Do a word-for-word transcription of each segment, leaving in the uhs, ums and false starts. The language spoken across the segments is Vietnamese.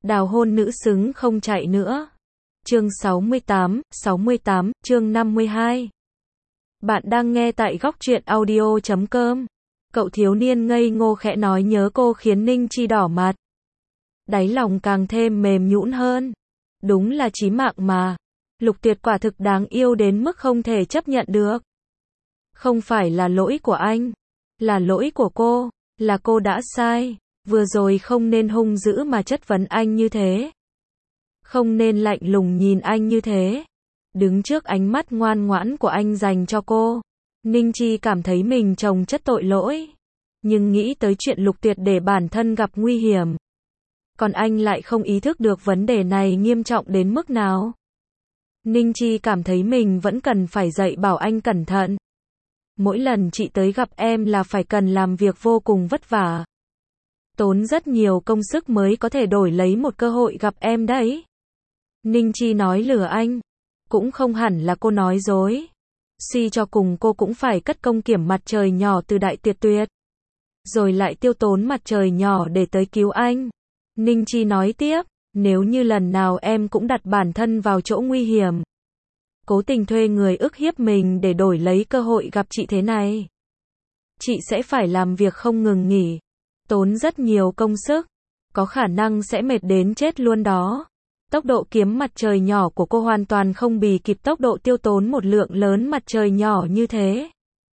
Đào hôn nữ xứng không chạy nữa. Chương sáu mươi tám, sáu mươi tám, chương năm mươi hai. Bạn đang nghe tại góc truyện audio chấm com. Cậu thiếu niên ngây ngô khẽ nói nhớ cô khiến Ninh Chi đỏ mặt. Đáy lòng càng thêm mềm nhũn hơn. Đúng là chí mạng mà. Lục Tuyệt quả thực đáng yêu đến mức không thể chấp nhận được. Không phải là lỗi của anh. Là lỗi của cô. Là cô đã sai. Vừa rồi không nên hung dữ mà chất vấn anh như thế. Không nên lạnh lùng nhìn anh như thế. Đứng trước ánh mắt ngoan ngoãn của anh dành cho cô, Ninh Chi cảm thấy mình chồng chất tội lỗi. Nhưng nghĩ tới chuyện Lục Tuyệt để bản thân gặp nguy hiểm. Còn anh lại không ý thức được vấn đề này nghiêm trọng đến mức nào. Ninh Chi cảm thấy mình vẫn cần phải dạy bảo anh cẩn thận. Mỗi lần chị tới gặp em là phải cần làm việc vô cùng vất vả. Tốn rất nhiều công sức mới có thể đổi lấy một cơ hội gặp em đấy. Ninh Chi nói lừa anh. Cũng không hẳn là cô nói dối. Suy cho cùng cô cũng phải cất công kiểm mặt trời nhỏ từ Đại Tuyệt Tuyệt. Rồi lại tiêu tốn mặt trời nhỏ để tới cứu anh. Ninh Chi nói tiếp, nếu như lần nào em cũng đặt bản thân vào chỗ nguy hiểm. Cố tình thuê người ức hiếp mình để đổi lấy cơ hội gặp chị thế này. Chị sẽ phải làm việc không ngừng nghỉ. Tốn rất nhiều công sức. Có khả năng sẽ mệt đến chết luôn đó. Tốc độ kiếm mặt trời nhỏ của cô hoàn toàn không bì kịp tốc độ tiêu tốn một lượng lớn mặt trời nhỏ như thế.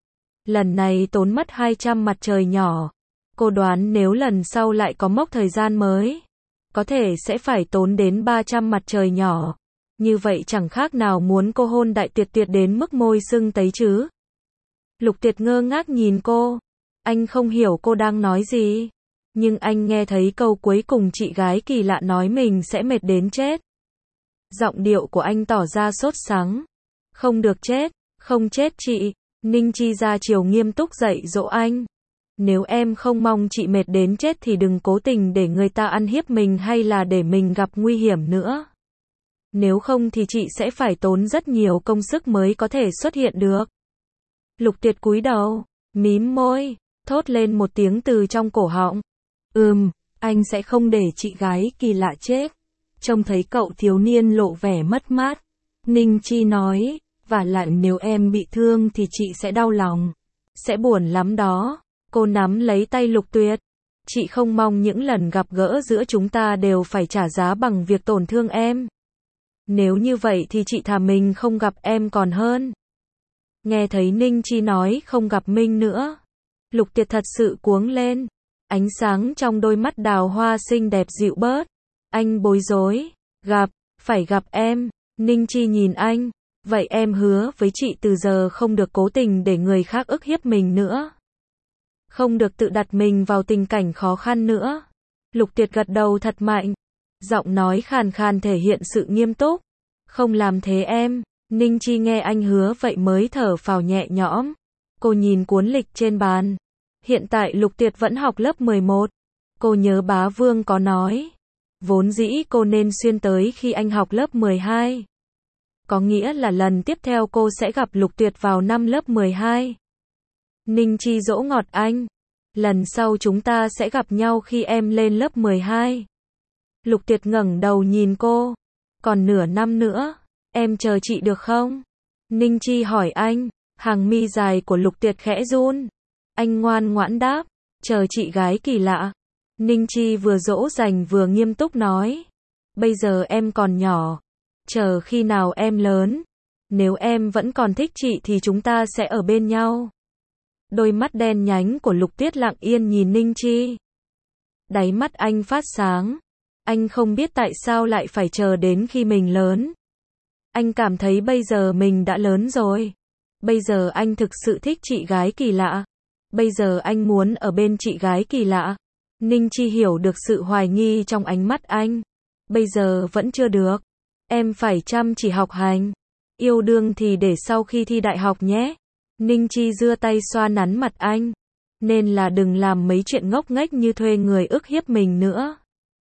Lần này tốn mất hai trăm mặt trời nhỏ. Cô đoán nếu lần sau lại có mốc thời gian mới, có thể sẽ phải tốn đến ba trăm mặt trời nhỏ. Như vậy chẳng khác nào muốn cô hôn Đại Tuyệt Tuyệt đến mức môi sưng tấy chứ. Lục Tuyệt ngơ ngác nhìn cô. Anh không hiểu cô đang nói gì. Nhưng anh nghe thấy câu cuối cùng chị gái kỳ lạ nói mình sẽ mệt đến chết. Giọng điệu của anh tỏ ra sốt sắng. Không được chết, không chết chị. Ninh Chi ra chiều nghiêm túc dạy dỗ anh. Nếu em không mong chị mệt đến chết thì đừng cố tình để người ta ăn hiếp mình hay là để mình gặp nguy hiểm nữa. Nếu không thì chị sẽ phải tốn rất nhiều công sức mới có thể xuất hiện được. Lục Tuyệt cúi đầu, mím môi, thốt lên một tiếng từ trong cổ họng. Ừm, anh sẽ không để chị gái kỳ lạ chết. Trông thấy cậu thiếu niên lộ vẻ mất mát. Ninh Chi nói, và lại nếu em bị thương thì chị sẽ đau lòng. Sẽ buồn lắm đó. Cô nắm lấy tay Lục Tuyệt. Chị không mong những lần gặp gỡ giữa chúng ta đều phải trả giá bằng việc tổn thương em. Nếu như vậy thì chị thà mình không gặp em còn hơn. Nghe thấy Ninh Chi nói không gặp Minh nữa. Lục Tuyệt thật sự cuống lên. Ánh sáng trong đôi mắt đào hoa xinh đẹp dịu bớt. Anh bối rối. Gặp, phải gặp em. Ninh Chi nhìn anh. Vậy em hứa với chị từ giờ không được cố tình để người khác ức hiếp mình nữa. Không được tự đặt mình vào tình cảnh khó khăn nữa. Lục Tuyệt gật đầu thật mạnh. Giọng nói khàn khàn thể hiện sự nghiêm túc. Không làm thế em. Ninh Chi nghe anh hứa vậy mới thở phào nhẹ nhõm. Cô nhìn cuốn lịch trên bàn. Hiện tại Lục Tuyệt vẫn học lớp mười một. Cô nhớ bá Vương có nói. Vốn dĩ cô nên xuyên tới khi anh học lớp mười hai. Có nghĩa là lần tiếp theo cô sẽ gặp Lục Tuyệt vào năm lớp mười hai. Ninh Chi dỗ ngọt anh. Lần sau chúng ta sẽ gặp nhau khi em lên lớp mười hai. Lục Tuyệt ngẩng đầu nhìn cô. Còn nửa năm nữa, em chờ chị được không? Ninh Chi hỏi anh. Hàng mi dài của Lục Tuyệt khẽ run. Anh ngoan ngoãn đáp. Chờ chị gái kỳ lạ. Ninh Chi vừa dỗ dành vừa nghiêm túc nói. Bây giờ em còn nhỏ. Chờ khi nào em lớn. Nếu em vẫn còn thích chị thì chúng ta sẽ ở bên nhau. Đôi mắt đen nhánh của Lục Tuyệt lặng yên nhìn Ninh Chi. Đáy mắt anh phát sáng. Anh không biết tại sao lại phải chờ đến khi mình lớn. Anh cảm thấy bây giờ mình đã lớn rồi. Bây giờ anh thực sự thích chị gái kỳ lạ. Bây giờ anh muốn ở bên chị gái kỳ lạ. Ninh Chi hiểu được sự hoài nghi trong ánh mắt anh. Bây giờ vẫn chưa được. Em phải chăm chỉ học hành. Yêu đương thì để sau khi thi đại học nhé. Ninh Chi giơ tay xoa nắn mặt anh. Nên là đừng làm mấy chuyện ngốc nghếch như thuê người ức hiếp mình nữa.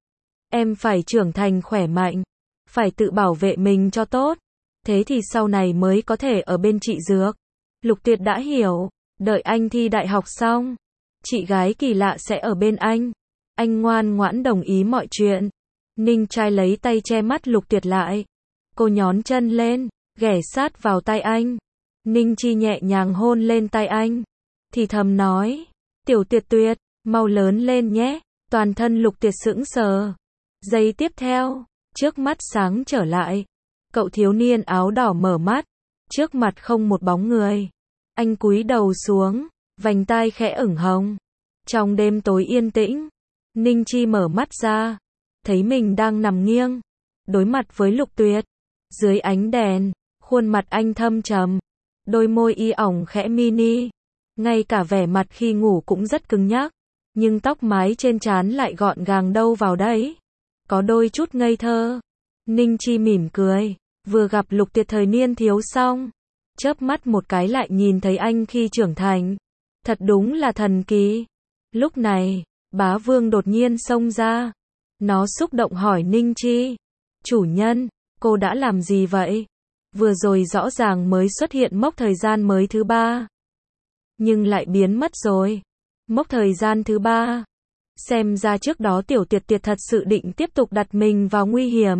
Em phải trưởng thành khỏe mạnh. Phải tự bảo vệ mình cho tốt. Thế thì sau này mới có thể ở bên chị Dược. Lục Tuyệt đã hiểu. Đợi anh thi đại học xong. Chị gái kỳ lạ sẽ ở bên anh. Anh ngoan ngoãn đồng ý mọi chuyện. Ninh trai lấy tay che mắt Lục Tuyệt lại. Cô nhón chân lên, ghé sát vào tay anh. Ninh Chi nhẹ nhàng hôn lên tay anh. Thì thầm nói, Tiểu Tuyệt Tuyệt, mau lớn lên nhé. Toàn thân Lục Tuyệt sững sờ. Giây tiếp theo, trước mắt sáng trở lại. Cậu thiếu niên áo đỏ mở mắt. Trước mặt không một bóng người. Anh cúi đầu xuống, vành tai khẽ ửng hồng. Trong đêm tối yên tĩnh, Ninh Chi mở mắt ra, thấy mình đang nằm nghiêng, đối mặt với Lục Tuyệt. Dưới ánh đèn, khuôn mặt anh thâm trầm, đôi môi y ỏng khẽ mini, ngay cả vẻ mặt khi ngủ cũng rất cứng nhắc, nhưng tóc mái trên trán lại gọn gàng đâu vào đấy, có đôi chút ngây thơ. Ninh Chi mỉm cười, vừa gặp Lục Tuyệt thời niên thiếu xong, chớp mắt một cái lại nhìn thấy anh khi trưởng thành, thật đúng là thần kỳ. Lúc này, Bá Vương đột nhiên xông ra, nó xúc động hỏi Ninh Chi, chủ nhân, cô đã làm gì vậy? Vừa rồi rõ ràng mới xuất hiện mốc thời gian mới thứ ba, nhưng lại biến mất rồi. Mốc thời gian thứ ba, xem ra trước đó Tiểu Tuyệt Tuyệt thật sự định tiếp tục đặt mình vào nguy hiểm,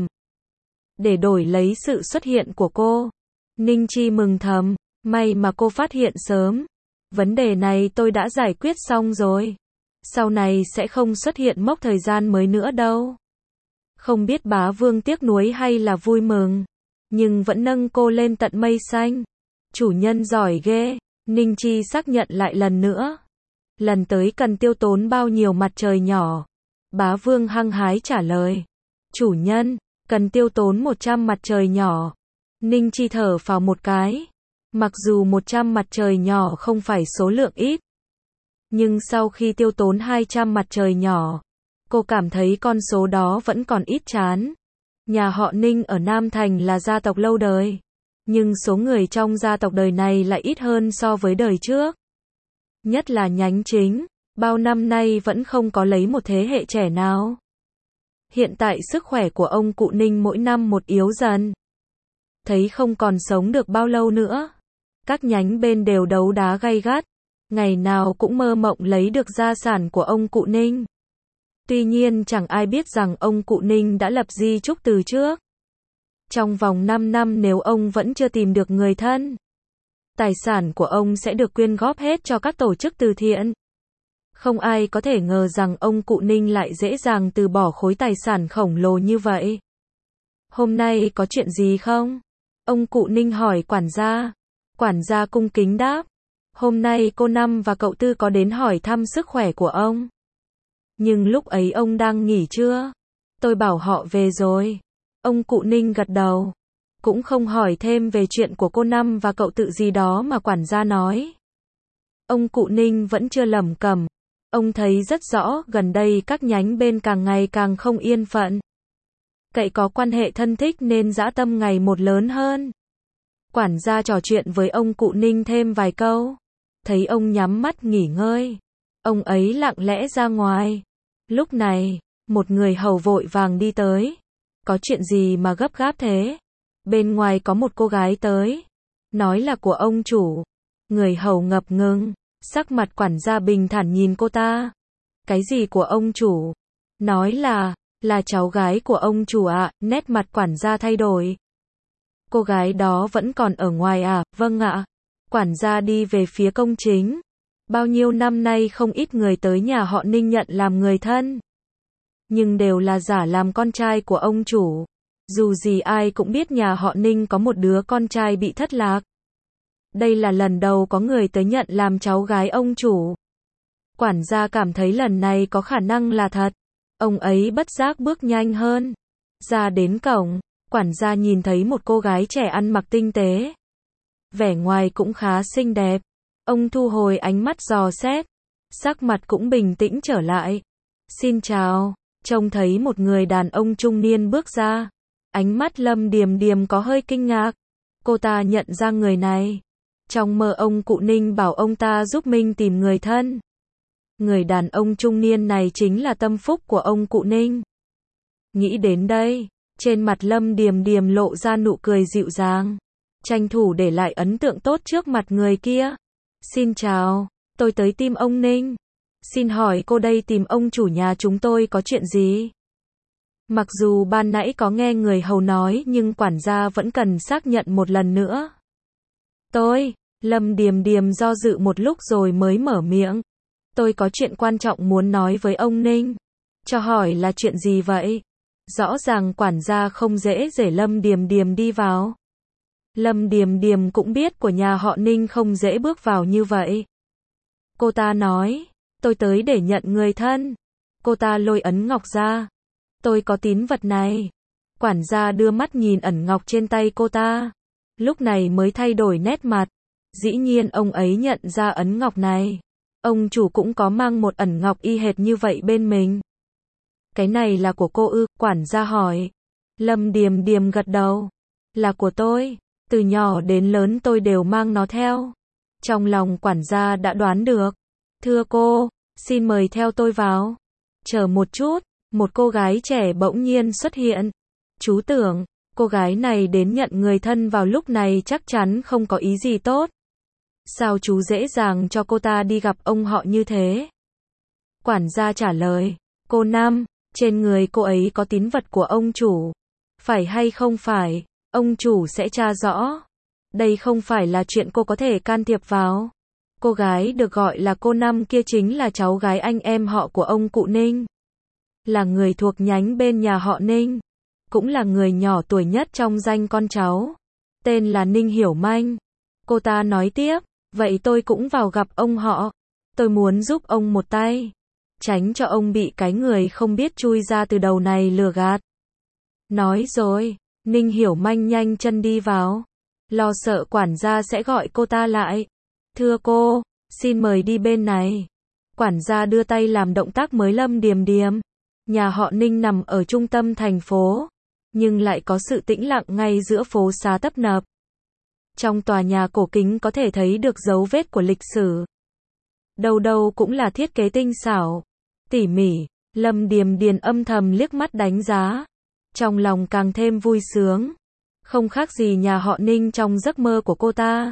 để đổi lấy sự xuất hiện của cô. Ninh Chi mừng thầm, may mà cô phát hiện sớm. Vấn đề này tôi đã giải quyết xong rồi. Sau này sẽ không xuất hiện mốc thời gian mới nữa đâu. Không biết Bá Vương tiếc nuối hay là vui mừng, nhưng vẫn nâng cô lên tận mây xanh. Chủ nhân giỏi ghê, Ninh Chi xác nhận lại lần nữa. Lần tới cần tiêu tốn bao nhiêu mặt trời nhỏ? Bá Vương hăng hái trả lời. Chủ nhân, cần tiêu tốn một trăm mặt trời nhỏ. Ninh Chi thở phào một cái. Mặc dù một trăm mặt trời nhỏ không phải số lượng ít, nhưng sau khi tiêu tốn hai trăm mặt trời nhỏ, cô cảm thấy con số đó vẫn còn ít chán. Nhà họ Ninh ở Nam Thành là gia tộc lâu đời, nhưng số người trong gia tộc đời này lại ít hơn so với đời trước. Nhất là nhánh chính, bao năm nay vẫn không có lấy một thế hệ trẻ nào. Hiện tại sức khỏe của ông cụ Ninh mỗi năm một yếu dần, thấy không còn sống được bao lâu nữa. Các nhánh bên đều đấu đá gay gắt, ngày nào cũng mơ mộng lấy được gia sản của ông cụ Ninh. Tuy nhiên chẳng ai biết rằng ông cụ Ninh đã lập di chúc từ trước. Trong vòng năm năm nếu ông vẫn chưa tìm được người thân, tài sản của ông sẽ được quyên góp hết cho các tổ chức từ thiện. Không ai có thể ngờ rằng ông cụ Ninh lại dễ dàng từ bỏ khối tài sản khổng lồ như vậy. Hôm nay có chuyện gì không? Ông cụ Ninh hỏi quản gia. Quản gia cung kính đáp. Hôm nay cô Năm và cậu Tư có đến hỏi thăm sức khỏe của ông. Nhưng lúc ấy ông đang nghỉ trưa. Tôi bảo họ về rồi. Ông cụ Ninh gật đầu. Cũng không hỏi thêm về chuyện của cô Năm và cậu Tự gì đó mà quản gia nói. Ông cụ Ninh vẫn chưa lẩm cẩm. Ông thấy rất rõ gần đây các nhánh bên càng ngày càng không yên phận. Cậy có quan hệ thân thích nên dã tâm ngày một lớn hơn. Quản gia trò chuyện với ông cụ Ninh thêm vài câu. Thấy ông nhắm mắt nghỉ ngơi, ông ấy lặng lẽ ra ngoài. Lúc này, một người hầu vội vàng đi tới. Có chuyện gì mà gấp gáp thế? Bên ngoài có một cô gái tới, nói là của ông chủ. Người hầu ngập ngừng, sắc mặt quản gia bình thản nhìn cô ta. Cái gì của ông chủ? Nói là, là cháu gái của ông chủ ạ. À. Nét mặt quản gia thay đổi. Cô gái đó vẫn còn ở ngoài à? Vâng ạ. Quản gia đi về phía công chính. Bao nhiêu năm nay không ít người tới nhà họ Ninh nhận làm người thân, nhưng đều là giả làm con trai của ông chủ. Dù gì ai cũng biết nhà họ Ninh có một đứa con trai bị thất lạc. Đây là lần đầu có người tới nhận làm cháu gái ông chủ. Quản gia cảm thấy lần này có khả năng là thật. Ông ấy bất giác bước nhanh hơn. Ra đến cổng, quản gia nhìn thấy một cô gái trẻ ăn mặc tinh tế. Vẻ ngoài cũng khá xinh đẹp. Ông thu hồi ánh mắt dò xét. Sắc mặt cũng bình tĩnh trở lại. Xin chào. Trông thấy một người đàn ông trung niên bước ra. Ánh mắt Lâm Điềm Điềm có hơi kinh ngạc. Cô ta nhận ra người này. Trong mơ ông cụ Ninh bảo ông ta giúp mình tìm người thân. Người đàn ông trung niên này chính là tâm phúc của ông cụ Ninh. Nghĩ đến đây, trên mặt Lâm Điềm Điềm lộ ra nụ cười dịu dàng. Tranh thủ để lại ấn tượng tốt trước mặt người kia. Xin chào, tôi tới tìm ông Ninh. Xin hỏi cô đây tìm ông chủ nhà chúng tôi có chuyện gì? Mặc dù ban nãy có nghe người hầu nói nhưng quản gia vẫn cần xác nhận một lần nữa. Tôi, Lâm Điềm Điềm do dự một lúc rồi mới mở miệng. Tôi có chuyện quan trọng muốn nói với ông Ninh. Cho hỏi là chuyện gì vậy? Rõ ràng quản gia không dễ để Lâm Điềm Điềm đi vào. Lâm Điềm Điềm cũng biết của nhà họ Ninh không dễ bước vào như vậy. Cô ta nói, tôi tới để nhận người thân. Cô ta lôi ấn ngọc ra. Tôi có tín vật này. Quản gia đưa mắt nhìn ẩn ngọc trên tay cô ta. Lúc này mới thay đổi nét mặt. Dĩ nhiên ông ấy nhận ra ấn ngọc này. Ông chủ cũng có mang một ẩn ngọc y hệt như vậy bên mình. Cái này là của cô ư? Quản gia hỏi. Lâm Điềm Điềm gật đầu. Là của tôi. Từ nhỏ đến lớn tôi đều mang nó theo. Trong lòng quản gia đã đoán được. Thưa cô, xin mời theo tôi vào. Chờ một chút, một cô gái trẻ bỗng nhiên xuất hiện. Chú tưởng, cô gái này đến nhận người thân vào lúc này chắc chắn không có ý gì tốt. Sao chú dễ dàng cho cô ta đi gặp ông họ như thế? Quản gia trả lời, cô Năm, trên người cô ấy có tín vật của ông chủ. Phải hay không phải, ông chủ sẽ tra rõ. Đây không phải là chuyện cô có thể can thiệp vào. Cô gái được gọi là cô Năm kia chính là cháu gái anh em họ của ông cụ Ninh. Là người thuộc nhánh bên nhà họ Ninh. Cũng là người nhỏ tuổi nhất trong danh con cháu. Tên là Ninh Hiểu Manh. Cô ta nói tiếp, vậy tôi cũng vào gặp ông họ. Tôi muốn giúp ông một tay. Tránh cho ông bị cái người không biết chui ra từ đầu này lừa gạt. Nói rồi, Ninh Hiểu Manh nhanh chân đi vào. Lo sợ quản gia sẽ gọi cô ta lại. Thưa cô, xin mời đi bên này. Quản gia đưa tay làm động tác mới Lâm Điềm Điềm. Nhà họ Ninh nằm ở trung tâm thành phố, nhưng lại có sự tĩnh lặng ngay giữa phố xá tấp nập. Trong tòa nhà cổ kính có thể thấy được dấu vết của lịch sử. Đâu đâu cũng là thiết kế tinh xảo, tỉ mỉ. Lâm Điềm Điềm âm thầm liếc mắt đánh giá. Trong lòng càng thêm vui sướng. Không khác gì nhà họ Ninh trong giấc mơ của cô ta.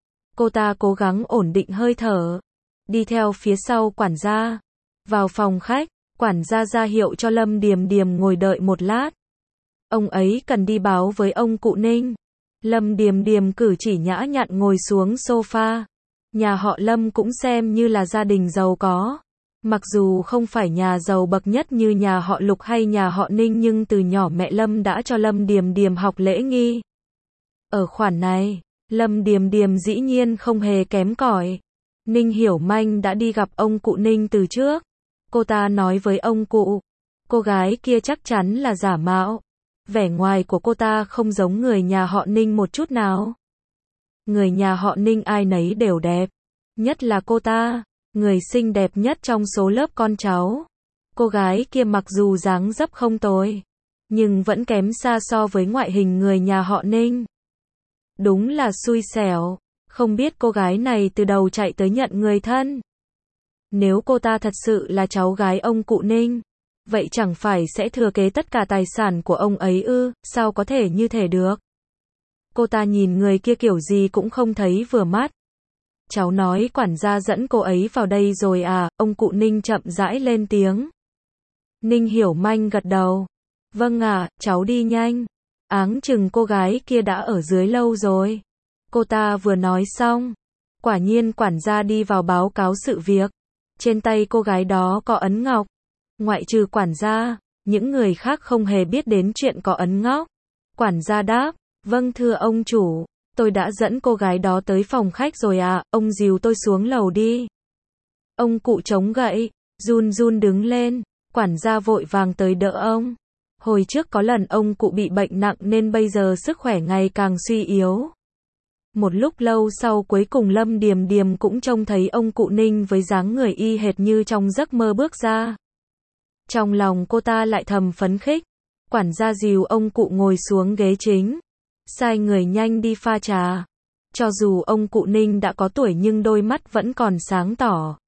Cô ta cố gắng ổn định hơi thở. Đi theo phía sau quản gia. Vào phòng khách, quản gia ra hiệu cho Lâm Điềm Điềm ngồi đợi một lát. Ông ấy cần đi báo với ông cụ Ninh. Lâm Điềm Điềm cử chỉ nhã nhặn ngồi xuống sofa. Nhà họ Lâm cũng xem như là gia đình giàu có. Mặc dù không phải nhà giàu bậc nhất như nhà họ Lục hay nhà họ Ninh nhưng từ nhỏ mẹ Lâm đã cho Lâm Điềm Điềm học lễ nghi. Ở khoản này, Lâm Điềm Điềm dĩ nhiên không hề kém cỏi. Ninh Hiểu Manh đã đi gặp ông cụ Ninh từ trước. Cô ta nói với ông cụ, cô gái kia chắc chắn là giả mạo. Vẻ ngoài của cô ta không giống người nhà họ Ninh một chút nào. Người nhà họ Ninh ai nấy đều đẹp. Nhất là cô ta, người xinh đẹp nhất trong số lớp con cháu. Cô gái kia mặc dù dáng dấp không tồi, nhưng vẫn kém xa so với ngoại hình người nhà họ Ninh. Đúng là xui xẻo, không biết cô gái này từ đầu chạy tới nhận người thân. Nếu cô ta thật sự là cháu gái ông cụ Ninh, vậy chẳng phải sẽ thừa kế tất cả tài sản của ông ấy ư? Sao có thể như thế được? Cô ta nhìn người kia kiểu gì cũng không thấy vừa mắt. Cháu nói quản gia dẫn cô ấy vào đây rồi à? Ông cụ Ninh chậm rãi lên tiếng. Ninh Hiểu Manh gật đầu. Vâng ạ, cháu đi nhanh. Áng chừng cô gái kia đã ở dưới lâu rồi. Cô ta vừa nói xong, quả nhiên quản gia đi vào báo cáo sự việc. Trên tay cô gái đó có ấn ngọc. Ngoại trừ quản gia, những người khác không hề biết đến chuyện có ấn ngọc. Quản gia đáp, vâng thưa ông chủ, tôi đã dẫn cô gái đó tới phòng khách rồi ạ, ông dìu tôi xuống lầu đi. Ông cụ chống gậy, run run đứng lên, quản gia vội vàng tới đỡ ông. Hồi trước có lần ông cụ bị bệnh nặng nên bây giờ sức khỏe ngày càng suy yếu. Một lúc lâu sau cuối cùng Lâm Điềm Điềm cũng trông thấy ông cụ Ninh với dáng người y hệt như trong giấc mơ bước ra. Trong lòng cô ta lại thầm phấn khích. Quản gia dìu ông cụ ngồi xuống ghế chính. Sai người nhanh đi pha trà. Cho dù ông cụ Ninh đã có tuổi nhưng đôi mắt vẫn còn sáng tỏ.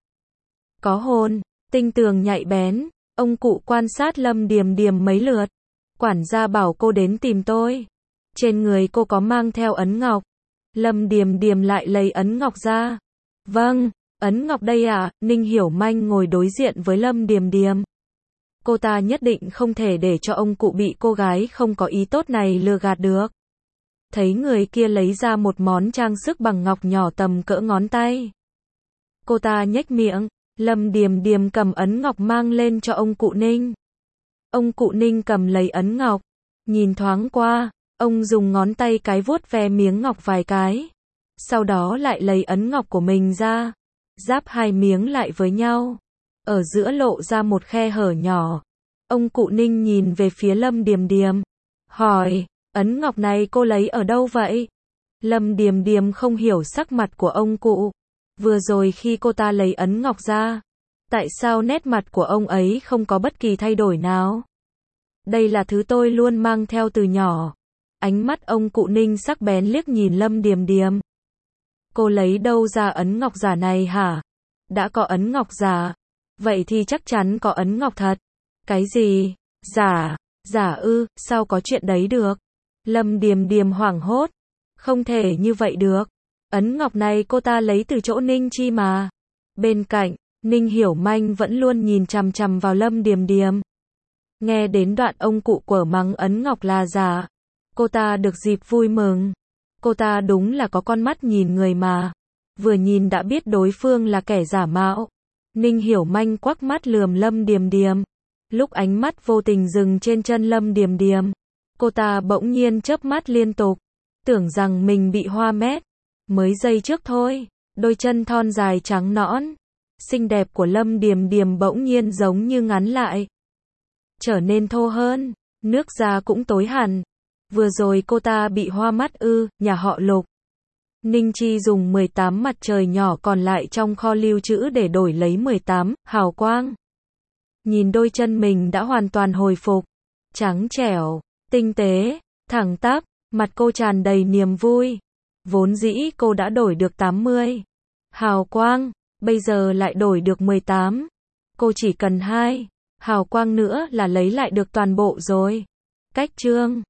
Có hồn, tinh tường nhạy bén. Ông cụ quan sát Lâm Điềm Điềm mấy lượt. Quản gia bảo cô đến tìm tôi. Trên người cô có mang theo ấn ngọc. Lâm Điềm Điềm lại lấy ấn ngọc ra. Vâng, ấn ngọc đây à? Ninh Hiểu Manh ngồi đối diện với Lâm Điềm Điềm. Cô ta nhất định không thể để cho ông cụ bị cô gái không có ý tốt này lừa gạt được. Thấy người kia lấy ra một món trang sức bằng ngọc nhỏ tầm cỡ ngón tay. Cô ta nhếch miệng, Lâm Điềm Điềm cầm ấn ngọc mang lên cho ông cụ Ninh. Ông cụ Ninh cầm lấy ấn ngọc, nhìn thoáng qua, ông dùng ngón tay cái vuốt ve miếng ngọc vài cái. Sau đó lại lấy ấn ngọc của mình ra, giáp hai miếng lại với nhau. Ở giữa lộ ra một khe hở nhỏ. Ông cụ Ninh nhìn về phía Lâm Điềm Điềm, hỏi, ấn ngọc này cô lấy ở đâu vậy? Lâm Điềm Điềm không hiểu sắc mặt của ông cụ. Vừa rồi khi cô ta lấy ấn ngọc ra, tại sao nét mặt của ông ấy không có bất kỳ thay đổi nào? Đây là thứ tôi luôn mang theo từ nhỏ. Ánh mắt ông cụ Ninh sắc bén liếc nhìn Lâm Điềm Điềm. Cô lấy đâu ra ấn ngọc giả này hả? Đã có ấn ngọc giả, vậy thì chắc chắn có ấn ngọc thật. Cái gì? Giả? Giả ư? Sao có chuyện đấy được? Lâm Điềm Điềm hoảng hốt. Không thể như vậy được. Ấn ngọc này cô ta lấy từ chỗ Ninh Chi mà. Bên cạnh, Ninh Hiểu Manh vẫn luôn nhìn chằm chằm vào Lâm Điềm Điềm. Nghe đến đoạn ông cụ quở mắng ấn ngọc là giả, cô ta được dịp vui mừng. Cô ta đúng là có con mắt nhìn người mà. Vừa nhìn đã biết đối phương là kẻ giả mạo. Ninh Hiểu Manh quắc mắt lườm Lâm Điềm Điềm. Lúc ánh mắt vô tình dừng trên chân Lâm Điềm Điềm, cô ta bỗng nhiên chớp mắt liên tục, tưởng rằng mình bị hoa mét. Mới giây trước thôi, đôi chân thon dài trắng nõn, xinh đẹp của Lâm Điềm Điềm bỗng nhiên giống như ngắn lại, trở nên thô hơn, nước da cũng tối hẳn. Vừa rồi cô ta bị hoa mắt ư? Nhà họ Lục. Ninh Chi dùng mười tám mặt trời nhỏ còn lại trong kho lưu trữ để đổi lấy mười tám hào quang. Nhìn đôi chân mình đã hoàn toàn hồi phục, trắng trẻo, tinh tế, thẳng tắp, mặt cô tràn đầy niềm vui. Vốn dĩ cô đã đổi được tám mươi hào quang, bây giờ lại đổi được mười tám. Cô chỉ cần hai hào quang nữa là lấy lại được toàn bộ rồi. Cách chương